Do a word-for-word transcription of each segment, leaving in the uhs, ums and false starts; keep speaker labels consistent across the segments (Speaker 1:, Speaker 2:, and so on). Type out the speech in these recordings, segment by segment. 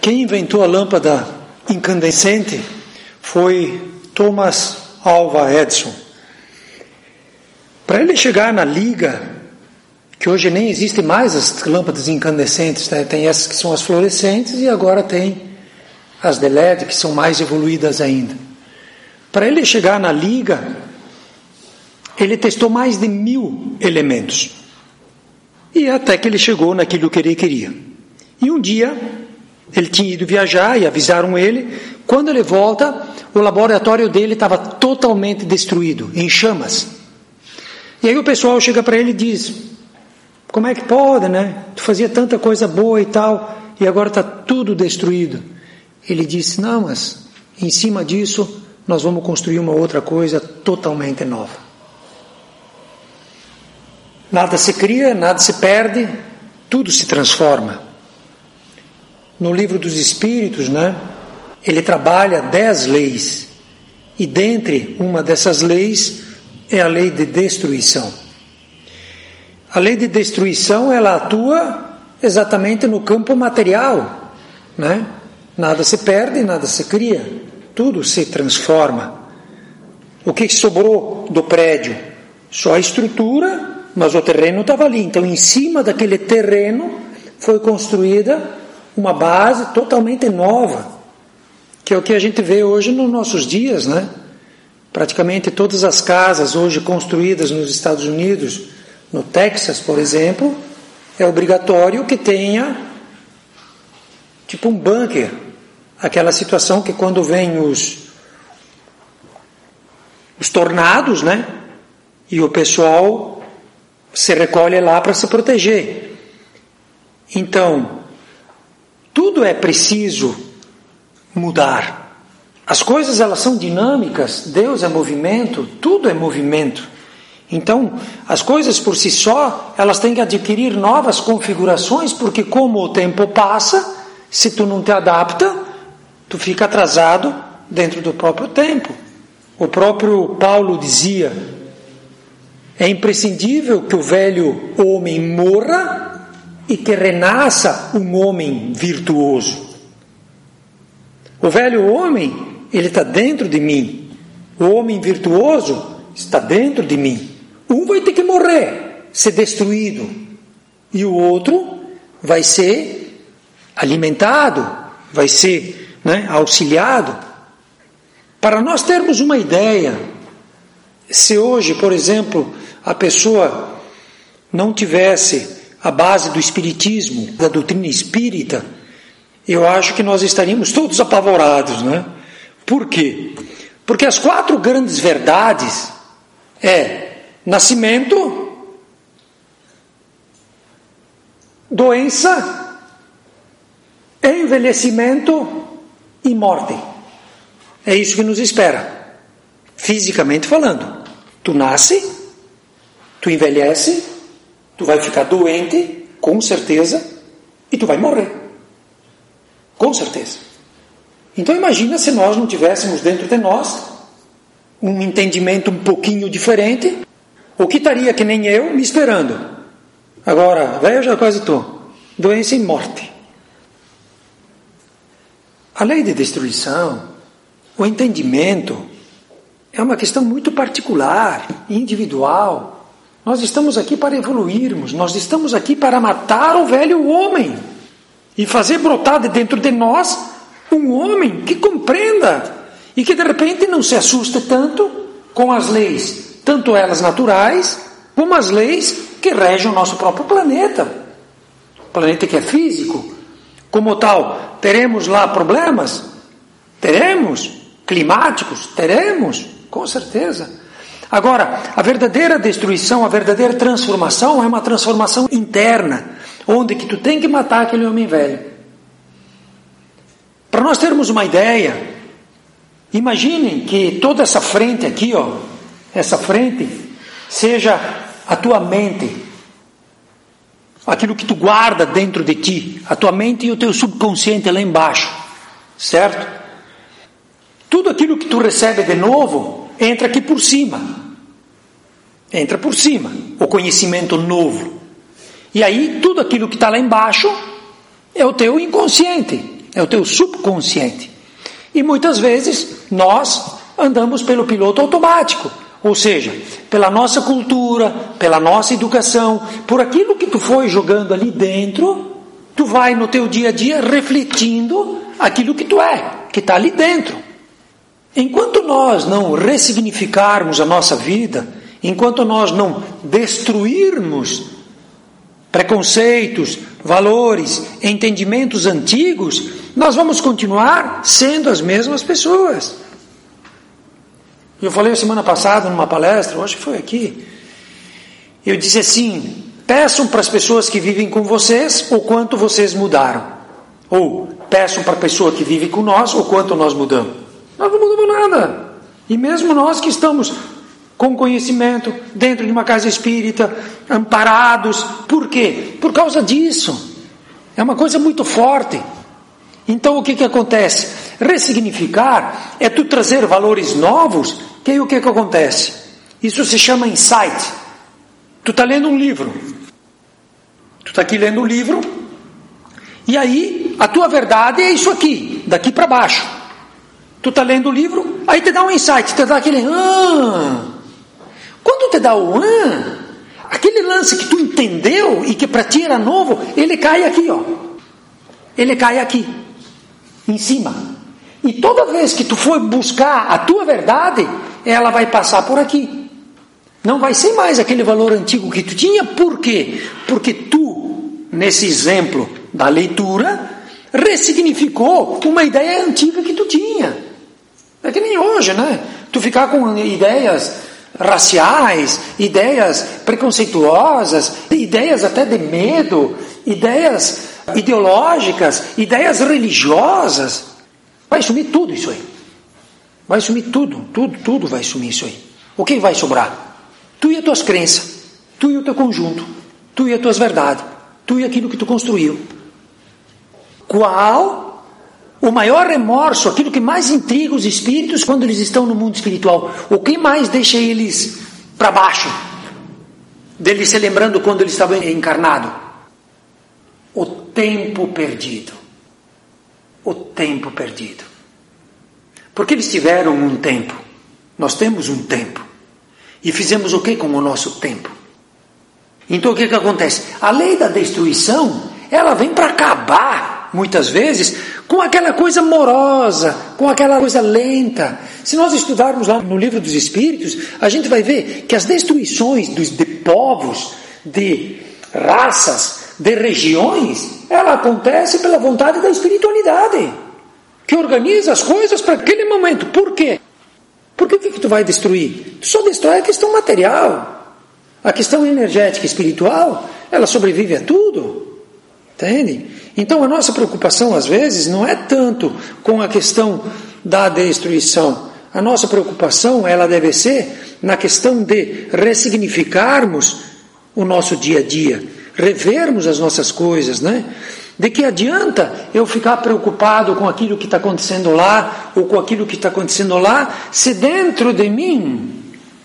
Speaker 1: Quem inventou a lâmpada incandescente foi Thomas Alva Edison. Para ele chegar na liga, que hoje nem existem mais as lâmpadas incandescentes, né? Tem essas que são as fluorescentes e agora tem as de L E D, que são mais evoluídas ainda. Para ele chegar na liga, ele testou mais de mil elementos. E até que ele chegou naquilo que ele queria. E um dia, ele tinha ido viajar e avisaram ele. Quando ele volta, o laboratório dele estava totalmente destruído, em chamas. E aí o pessoal chega para ele e diz: como é que pode, né? Tu fazia tanta coisa boa e tal, e agora está tudo destruído. Ele disse: não, mas em cima disso, nós vamos construir uma outra coisa totalmente nova. Nada se cria, nada se perde, tudo se transforma. No livro dos Espíritos, né, ele trabalha dez leis. E dentre uma dessas leis é a lei de destruição. A lei de destruição, ela atua exatamente no campo material, né? Nada se perde, nada se cria, tudo se transforma. O que sobrou do prédio? Só a estrutura, mas o terreno estava ali. Então, em cima daquele terreno foi construída uma base totalmente nova, que é o que a gente vê hoje nos nossos dias, né? Praticamente todas as casas hoje construídas nos Estados Unidos, no Texas, por exemplo, é obrigatório que tenha tipo um bunker, aquela situação que quando vem os os tornados, né? E o pessoal se recolhe lá para se proteger. Então, tudo é preciso mudar. As coisas, elas são dinâmicas, Deus é movimento, tudo é movimento. Então, as coisas por si só, elas têm que adquirir novas configurações, porque como o tempo passa, se tu não te adapta, tu fica atrasado dentro do próprio tempo. O próprio Paulo dizia: é imprescindível que o velho homem morra e que renasça um homem virtuoso. O velho homem, ele está dentro de mim. O homem virtuoso está dentro de mim. Um vai ter que morrer, ser destruído. E o outro vai ser alimentado, vai ser, né, auxiliado. Para nós termos uma ideia, se hoje, por exemplo, a pessoa não tivesse a base do espiritismo, da doutrina espírita, eu acho que nós estaríamos todos apavorados, né? Por quê? Porque as quatro grandes verdades é nascimento, doença, envelhecimento e morte. É isso que nos espera, fisicamente falando. Tu nasce, tu envelhece, tu vai ficar doente, com certeza, e tu vai morrer. Com certeza. Então imagina se nós não tivéssemos dentro de nós um entendimento um pouquinho diferente, o que estaria que nem eu me esperando. Agora, velho, eu já quase estou. Doença e morte. A lei de destruição, o entendimento, é uma questão muito particular, individual. Nós estamos aqui para evoluirmos, nós estamos aqui para matar o velho homem e fazer brotar de dentro de nós um homem que compreenda e que de repente não se assuste tanto com as leis, tanto elas naturais, como as leis que regem o nosso próprio planeta. O planeta que é físico. Como tal, teremos lá problemas? Teremos. Climáticos? Teremos. Com certeza. Agora, a verdadeira destruição, a verdadeira transformação é uma transformação interna, onde que tu tem que matar aquele homem velho. Para nós termos uma ideia, imaginem que toda essa frente aqui, ó, essa frente, seja a tua mente, aquilo que tu guarda dentro de ti, a tua mente e o teu subconsciente lá embaixo, certo? Tudo aquilo que tu recebe de novo, entra aqui por cima. Entra por cima, o conhecimento novo. E aí, tudo aquilo que está lá embaixo é o teu inconsciente. é o teu subconsciente. E muitas vezes nós andamos pelo piloto automático, ou seja, pela nossa cultura, pela nossa educação, por aquilo que tu foi jogando ali dentro, tu vai no teu dia a dia refletindo aquilo que tu é, que está ali dentro. Enquanto nós não ressignificarmos a nossa vida, enquanto nós não destruirmos preconceitos, valores, entendimentos antigos, nós vamos continuar sendo as mesmas pessoas. Eu falei semana passada numa palestra, acho que foi aqui, eu disse assim: peçam para as pessoas que vivem com vocês o quanto vocês mudaram, ou peçam para a pessoa que vive com nós o quanto nós mudamos. Nós não mudamos nada. E mesmo nós que estamos com conhecimento, dentro de uma casa espírita, amparados, por quê? Por causa disso. É uma coisa muito forte. Então o que que acontece? Ressignificar é tu trazer valores novos, que aí o que que acontece? Isso se chama insight. Tu está lendo um livro. Tu está aqui lendo um livro, e aí a tua verdade é isso aqui, daqui para baixo. Tu está lendo o livro, aí te dá um insight, te dá aquele ah. Quando te dá o ah, aquele lance que tu entendeu e que para ti era novo, ele cai aqui, ó. Ele cai aqui, em cima. E toda vez que tu for buscar a tua verdade, ela vai passar por aqui. Não vai ser mais aquele valor antigo que tu tinha. Por quê? Porque tu, nesse exemplo da leitura, ressignificou uma ideia antiga que tu tinha. É que nem hoje, né? Tu ficar com ideias raciais, ideias preconceituosas, ideias até de medo, ideias ideológicas, ideias religiosas. Vai sumir tudo isso aí. Vai sumir tudo, tudo, tudo vai sumir isso aí. O que vai sobrar? Tu e as tuas crenças, tu e o teu conjunto, tu e as tuas verdades, tu e aquilo que tu construiu. Qual o maior remorso, aquilo que mais intriga os espíritos quando eles estão no mundo espiritual? O que mais deixa eles para baixo? Deles se lembrando quando eles estavam encarnados? O tempo perdido. O tempo perdido. Porque eles tiveram um tempo. Nós temos um tempo. E fizemos o que com o nosso tempo? Então o que que acontece? A lei da destruição, ela vem para acabar, muitas vezes, com aquela coisa morosa, com aquela coisa lenta. Se nós estudarmos lá no Livro dos Espíritos, a gente vai ver que as destruições dos, de povos, de raças, de regiões, ela acontece pela vontade da espiritualidade, que organiza as coisas para aquele momento. Por quê? Porque o que, que tu vai destruir? Tu só destrói a questão material. A questão energética e espiritual, ela sobrevive a tudo. Entende? Então a nossa preocupação às vezes não é tanto com a questão da destruição. A nossa preocupação, ela deve ser na questão de ressignificarmos o nosso dia a dia, revermos as nossas coisas, né? De que adianta eu ficar preocupado com aquilo que está acontecendo lá, ou com aquilo que está acontecendo lá, se dentro de mim,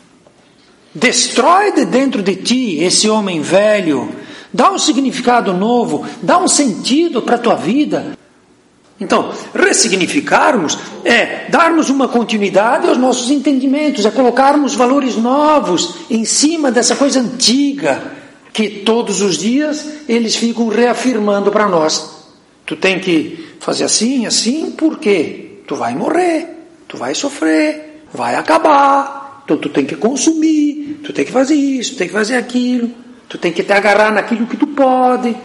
Speaker 1: destrói de dentro de ti esse homem velho, dá um significado novo, dá um sentido para a tua vida. Então, ressignificarmos é darmos uma continuidade aos nossos entendimentos, é colocarmos valores novos em cima dessa coisa antiga, que todos os dias eles ficam reafirmando para nós. Tu tem que fazer assim, assim, por quê? Tu vai morrer, tu vai sofrer, vai acabar, então tu tem que consumir, tu tem que fazer isso, tu tem que fazer aquilo, tu tem que te agarrar naquilo que tu pode.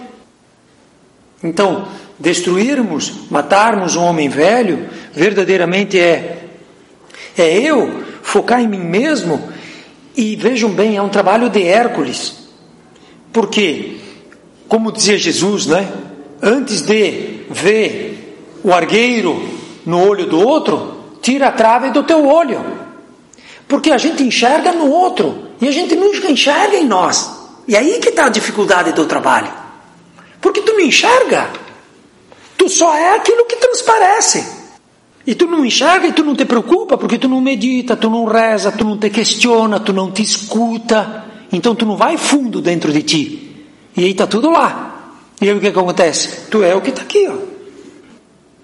Speaker 1: Então, destruirmos, matarmos um homem velho, verdadeiramente é, é eu focar em mim mesmo, e vejam bem, é um trabalho de Hércules. Porque, como dizia Jesus, né? Antes de ver o argueiro no olho do outro, tira a trave do teu olho. Porque a gente enxerga no outro, e a gente nunca enxerga em nós. E aí que está a dificuldade do trabalho. Porque tu não enxerga. Tu só é aquilo que transparece. E tu não enxerga e tu não te preocupa, porque tu não medita, tu não reza, tu não te questiona, tu não te escuta. Então tu não vai fundo dentro de ti. E aí está tudo lá. E aí o que acontece? Tu é o que está aqui, ó.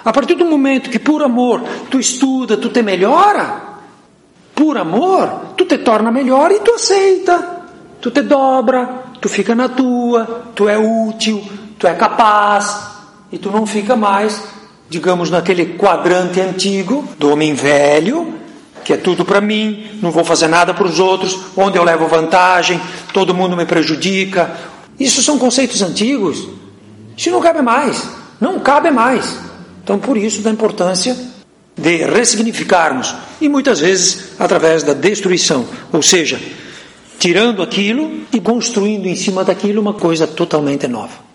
Speaker 1: A partir do momento que por amor tu estuda, tu te melhora, por amor, tu te torna melhor e tu aceita, tu te dobra, tu fica na tua, tu é útil, tu é capaz, e tu não fica mais, digamos, naquele quadrante antigo do homem velho, que é tudo para mim, não vou fazer nada para os outros, onde eu levo vantagem, todo mundo me prejudica. Isso são conceitos antigos, isso não cabe mais, não cabe mais. Então, por isso, da importância de ressignificarmos, e muitas vezes através da destruição, ou seja, tirando aquilo e construindo em cima daquilo uma coisa totalmente nova.